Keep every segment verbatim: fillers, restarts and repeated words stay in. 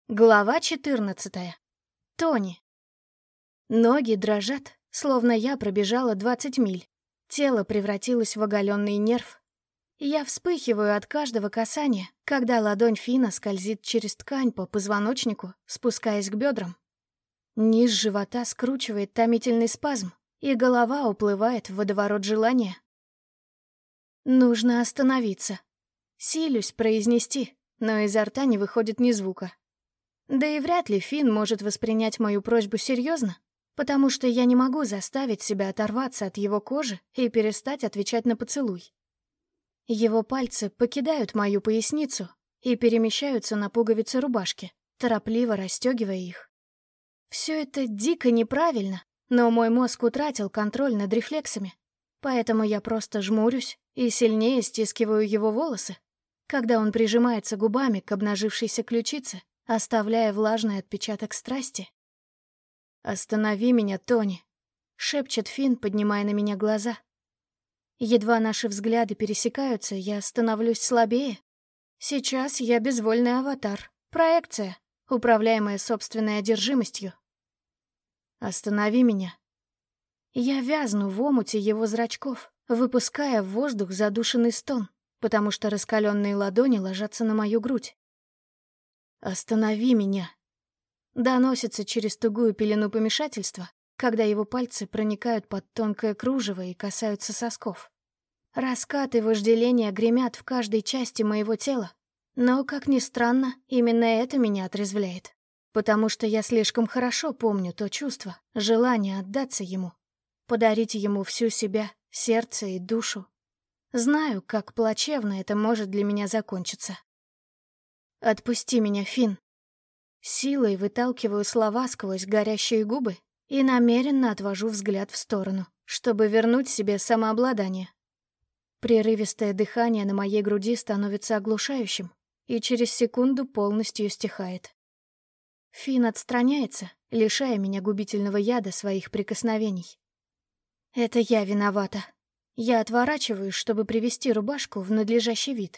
Глава четырнадцатая. Тони. Ноги дрожат, словно я пробежала двадцать миль. Тело превратилось в оголенный нерв. Я вспыхиваю от каждого касания, когда ладонь Фина скользит через ткань по позвоночнику, спускаясь к бедрам. Низ живота скручивает томительный спазм, и голова уплывает в водоворот желания. Нужно остановиться. Силюсь произнести, но изо рта не выходит ни звука. Да и вряд ли Финн может воспринять мою просьбу серьезно, потому что я не могу заставить себя оторваться от его кожи и перестать отвечать на поцелуй. Его пальцы покидают мою поясницу и перемещаются на пуговицы рубашки, торопливо расстегивая их. Все это дико неправильно, но мой мозг утратил контроль над рефлексами, поэтому я просто жмурюсь и сильнее стискиваю его волосы, когда он прижимается губами к обнажившейся ключице, оставляя влажный отпечаток страсти. «Останови меня, Тони», — шепчет Финн, поднимая на меня глаза. Едва наши взгляды пересекаются, я становлюсь слабее. Сейчас я безвольный аватар, проекция, управляемая собственной одержимостью. «Останови меня». Я вязну в омуте его зрачков, выпуская в воздух задушенный стон, потому что раскаленные ладони ложатся на мою грудь. «Останови меня!» Доносится через тугую пелену помешательства, когда его пальцы проникают под тонкое кружево и касаются сосков. Раскаты вожделения гремят в каждой части моего тела, но, как ни странно, именно это меня отрезвляет, потому что я слишком хорошо помню то чувство, желание отдаться ему, подарить ему всю себя, сердце и душу. Знаю, как плачевно это может для меня закончиться. «Отпусти меня, Финн». Силой выталкиваю слова сквозь горящие губы и намеренно отвожу взгляд в сторону, чтобы вернуть себе самообладание. Прерывистое дыхание на моей груди становится оглушающим и через секунду полностью стихает. Финн отстраняется, лишая меня губительного яда своих прикосновений. Это я виновата. Я отворачиваюсь, чтобы привести рубашку в надлежащий вид.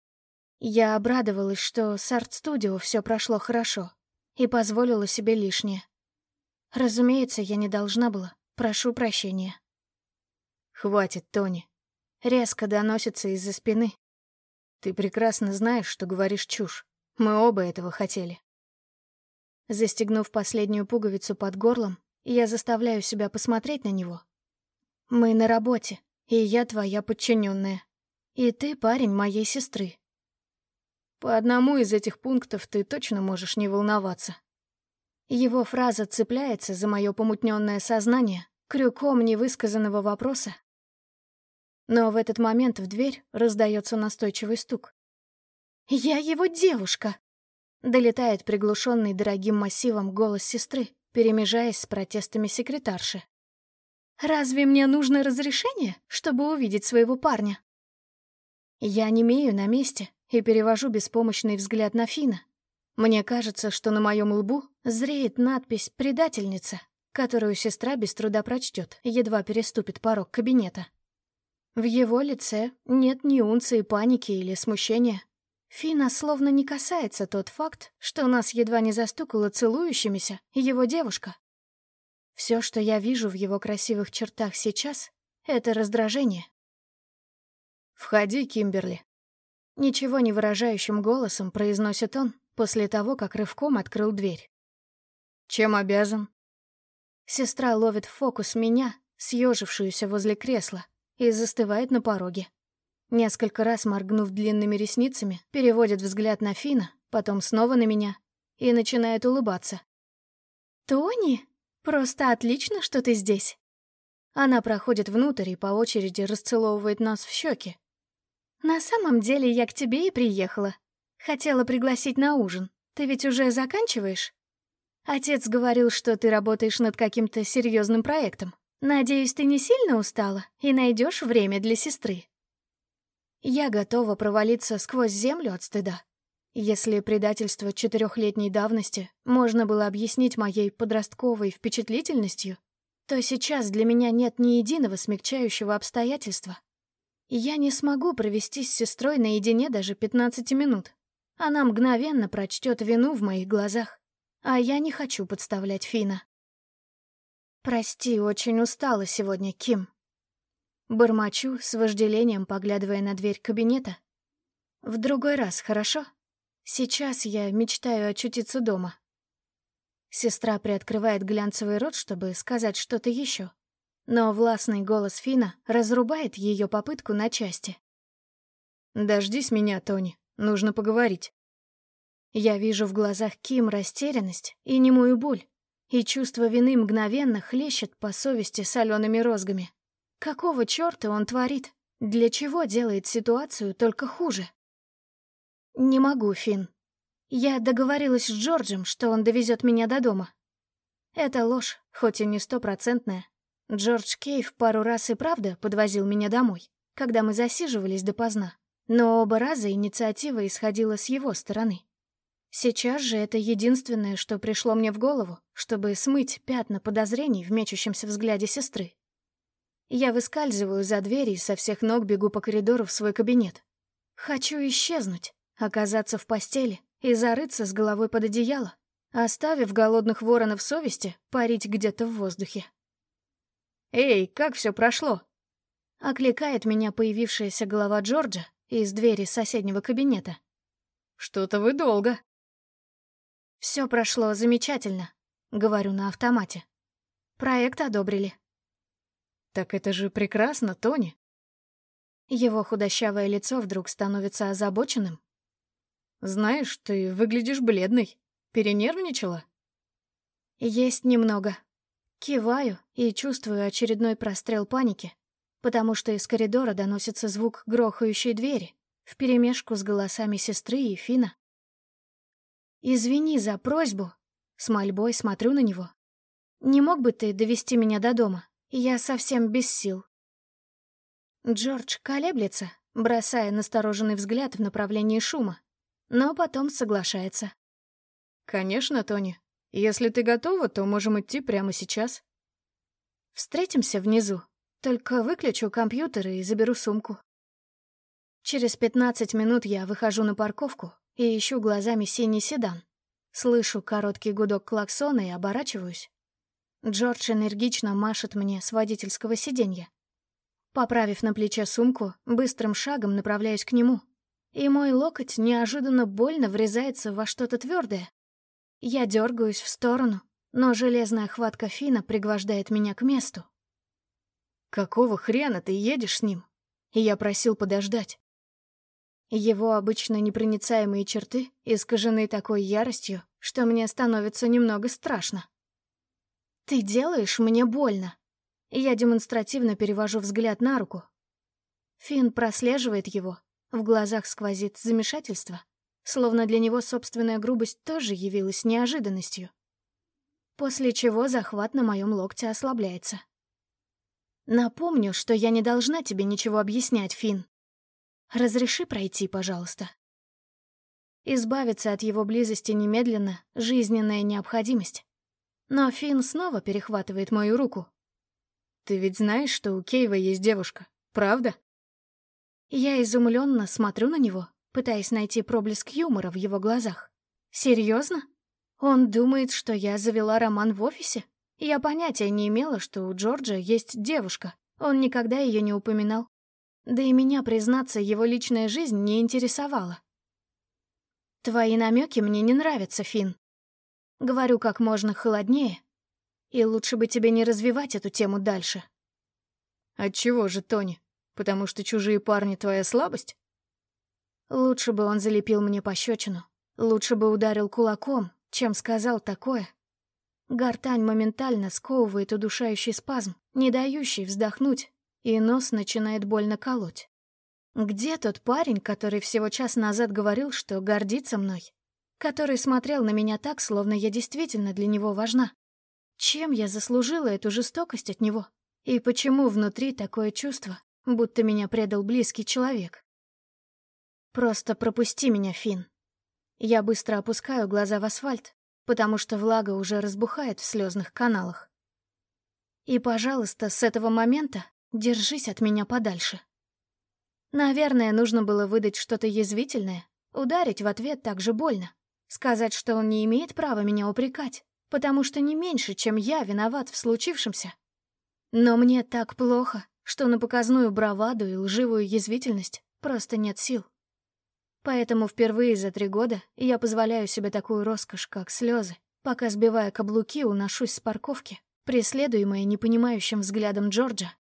Я обрадовалась, что с арт-студио все прошло хорошо, и позволила себе лишнее. Разумеется, я не должна была. Прошу прощения. «Хватит, Тони», — резко доносится из-за спины. «Ты прекрасно знаешь, что говоришь чушь. Мы оба этого хотели». Застегнув последнюю пуговицу под горлом, я заставляю себя посмотреть на него. «Мы на работе, и я твоя подчиненная. И ты парень моей сестры. По одному из этих пунктов ты точно можешь не волноваться». Его фраза цепляется за мое помутненное сознание крюком невысказанного вопроса. Но в этот момент в дверь раздается настойчивый стук. «Я его девушка!» — долетает приглушенный дорогим массивом голос сестры, перемежаясь с протестами секретарши. «Разве мне нужно разрешение, чтобы увидеть своего парня?» Я немею на месте и перевожу беспомощный взгляд на Фина. Мне кажется, что на моем лбу зреет надпись «Предательница», которую сестра без труда прочтет, едва переступит порог кабинета. В его лице нет ни унции паники или смущения. Фина словно не касается тот факт, что нас едва не застукала целующимися его девушка. Все, что я вижу в его красивых чертах сейчас, — это раздражение. «Входи, Кимберли», — ничего не выражающим голосом произносит он после того, как рывком открыл дверь. «Чем обязан?» Сестра ловит в фокус меня, съежившуюся возле кресла, и застывает на пороге. Несколько раз моргнув длинными ресницами, переводит взгляд на Фина, потом снова на меня и начинает улыбаться. «Тони, просто отлично, что ты здесь». Она проходит внутрь и по очереди расцеловывает нас в щеки. «На самом деле я к тебе и приехала. Хотела пригласить на ужин. Ты ведь уже заканчиваешь? Отец говорил, что ты работаешь над каким-то серьезным проектом. Надеюсь, ты не сильно устала и найдешь время для сестры». Я готова провалиться сквозь землю от стыда. Если предательство четырехлетней давности можно было объяснить моей подростковой впечатлительностью, то сейчас для меня нет ни единого смягчающего обстоятельства. Я не смогу провести с сестрой наедине даже пятнадцати минут. Она мгновенно прочтет вину в моих глазах, а я не хочу подставлять Фина. «Прости, очень устала сегодня, Ким». Бормочу, с вожделением поглядывая на дверь кабинета. «В другой раз, хорошо? Сейчас я мечтаю очутиться дома». Сестра приоткрывает глянцевый рот, чтобы сказать что-то еще, но властный голос Фина разрубает ее попытку на части. «Дождись меня, Тони, нужно поговорить». Я вижу в глазах Ким растерянность и немую боль, и чувство вины мгновенно хлещет по совести солеными розгами. Какого черта он творит? Для чего делает ситуацию только хуже? «Не могу, Фин. Я договорилась с Джорджем, что он довезет меня до дома». Это ложь, хоть и не стопроцентная. Джордж Кейв пару раз и правда подвозил меня домой, когда мы засиживались допоздна, но оба раза инициатива исходила с его стороны. Сейчас же это единственное, что пришло мне в голову, чтобы смыть пятна подозрений в мечущемся взгляде сестры. Я выскальзываю за дверь и со всех ног бегу по коридору в свой кабинет. Хочу исчезнуть, оказаться в постели и зарыться с головой под одеяло, оставив голодных воронов совести парить где-то в воздухе. «Эй, как все прошло?» — окликает меня появившаяся голова Джорджа из двери соседнего кабинета. «Что-то вы долго». «Все прошло замечательно», — говорю на автомате. «Проект одобрили». «Так это же прекрасно, Тони». Его худощавое лицо вдруг становится озабоченным. «Знаешь, ты выглядишь бледной. Перенервничала?» «Есть немного». Киваю и чувствую очередной прострел паники, потому что из коридора доносится звук грохающей двери вперемешку с голосами сестры и Фина. «Извини за просьбу», — с мольбой смотрю на него. «Не мог бы ты довести меня до дома? Я совсем без сил». Джордж колеблется, бросая настороженный взгляд в направлении шума, но потом соглашается. «Конечно, Тони. Если ты готова, то можем идти прямо сейчас. Встретимся внизу. Только выключу компьютер и заберу сумку». Через пятнадцать минут я выхожу на парковку и ищу глазами синий седан. Слышу короткий гудок клаксона и оборачиваюсь. Джордж энергично машет мне с водительского сиденья. Поправив на плече сумку, быстрым шагом направляюсь к нему, и мой локоть неожиданно больно врезается во что-то твердое. Я дергаюсь в сторону, но железная хватка Фина пригвождает меня к месту. «Какого хрена ты едешь с ним? Я просил подождать». Его обычно непроницаемые черты искажены такой яростью, что мне становится немного страшно. «Ты делаешь мне больно». Я демонстративно перевожу взгляд на руку. Фин прослеживает его, в глазах сквозит замешательство, словно для него собственная грубость тоже явилась неожиданностью. После чего захват на моем локте ослабляется. «Напомню, что я не должна тебе ничего объяснять, Фин. Разреши пройти, пожалуйста». Избавиться от его близости немедленно — жизненная необходимость. Но Фин снова перехватывает мою руку. «Ты ведь знаешь, что у Кейва есть девушка, правда?» Я изумленно смотрю на него, пытаясь найти проблеск юмора в его глазах. «Серьезно? Он думает, что я завела роман в офисе? Я понятия не имела, что у Джорджа есть девушка. Он никогда ее не упоминал. Да и меня, признаться, его личная жизнь не интересовала». «Твои намеки мне не нравятся, Фин». Говорю как можно холоднее. И лучше бы тебе не развивать эту тему дальше. «Отчего же, Тони? Потому что чужие парни — твоя слабость?» Лучше бы он залепил мне пощечину. Лучше бы ударил кулаком, чем сказал такое. Гортань моментально сковывает удушающий спазм, не дающий вздохнуть, и нос начинает больно колоть. Где тот парень, который всего час назад говорил, что гордится мной? Который смотрел на меня так, словно я действительно для него важна? Чем я заслужила эту жестокость от него? И почему внутри такое чувство, будто меня предал близкий человек? Просто пропусти меня, Фин. Я быстро опускаю глаза в асфальт, потому что влага уже разбухает в слезных каналах. И, пожалуйста, с этого момента держись от меня подальше. Наверное, нужно было выдать что-то язвительное, Ударить в ответ так же больно. Сказать, что он не имеет права меня упрекать, потому что не меньше, чем я, виноват в случившемся. Но мне так плохо, что на показную браваду и лживую язвительность просто нет сил. Поэтому впервые за три года я позволяю себе такую роскошь, как слезы, пока, сбивая каблуки, уношусь с парковки, преследуемая непонимающим взглядом Джорджа.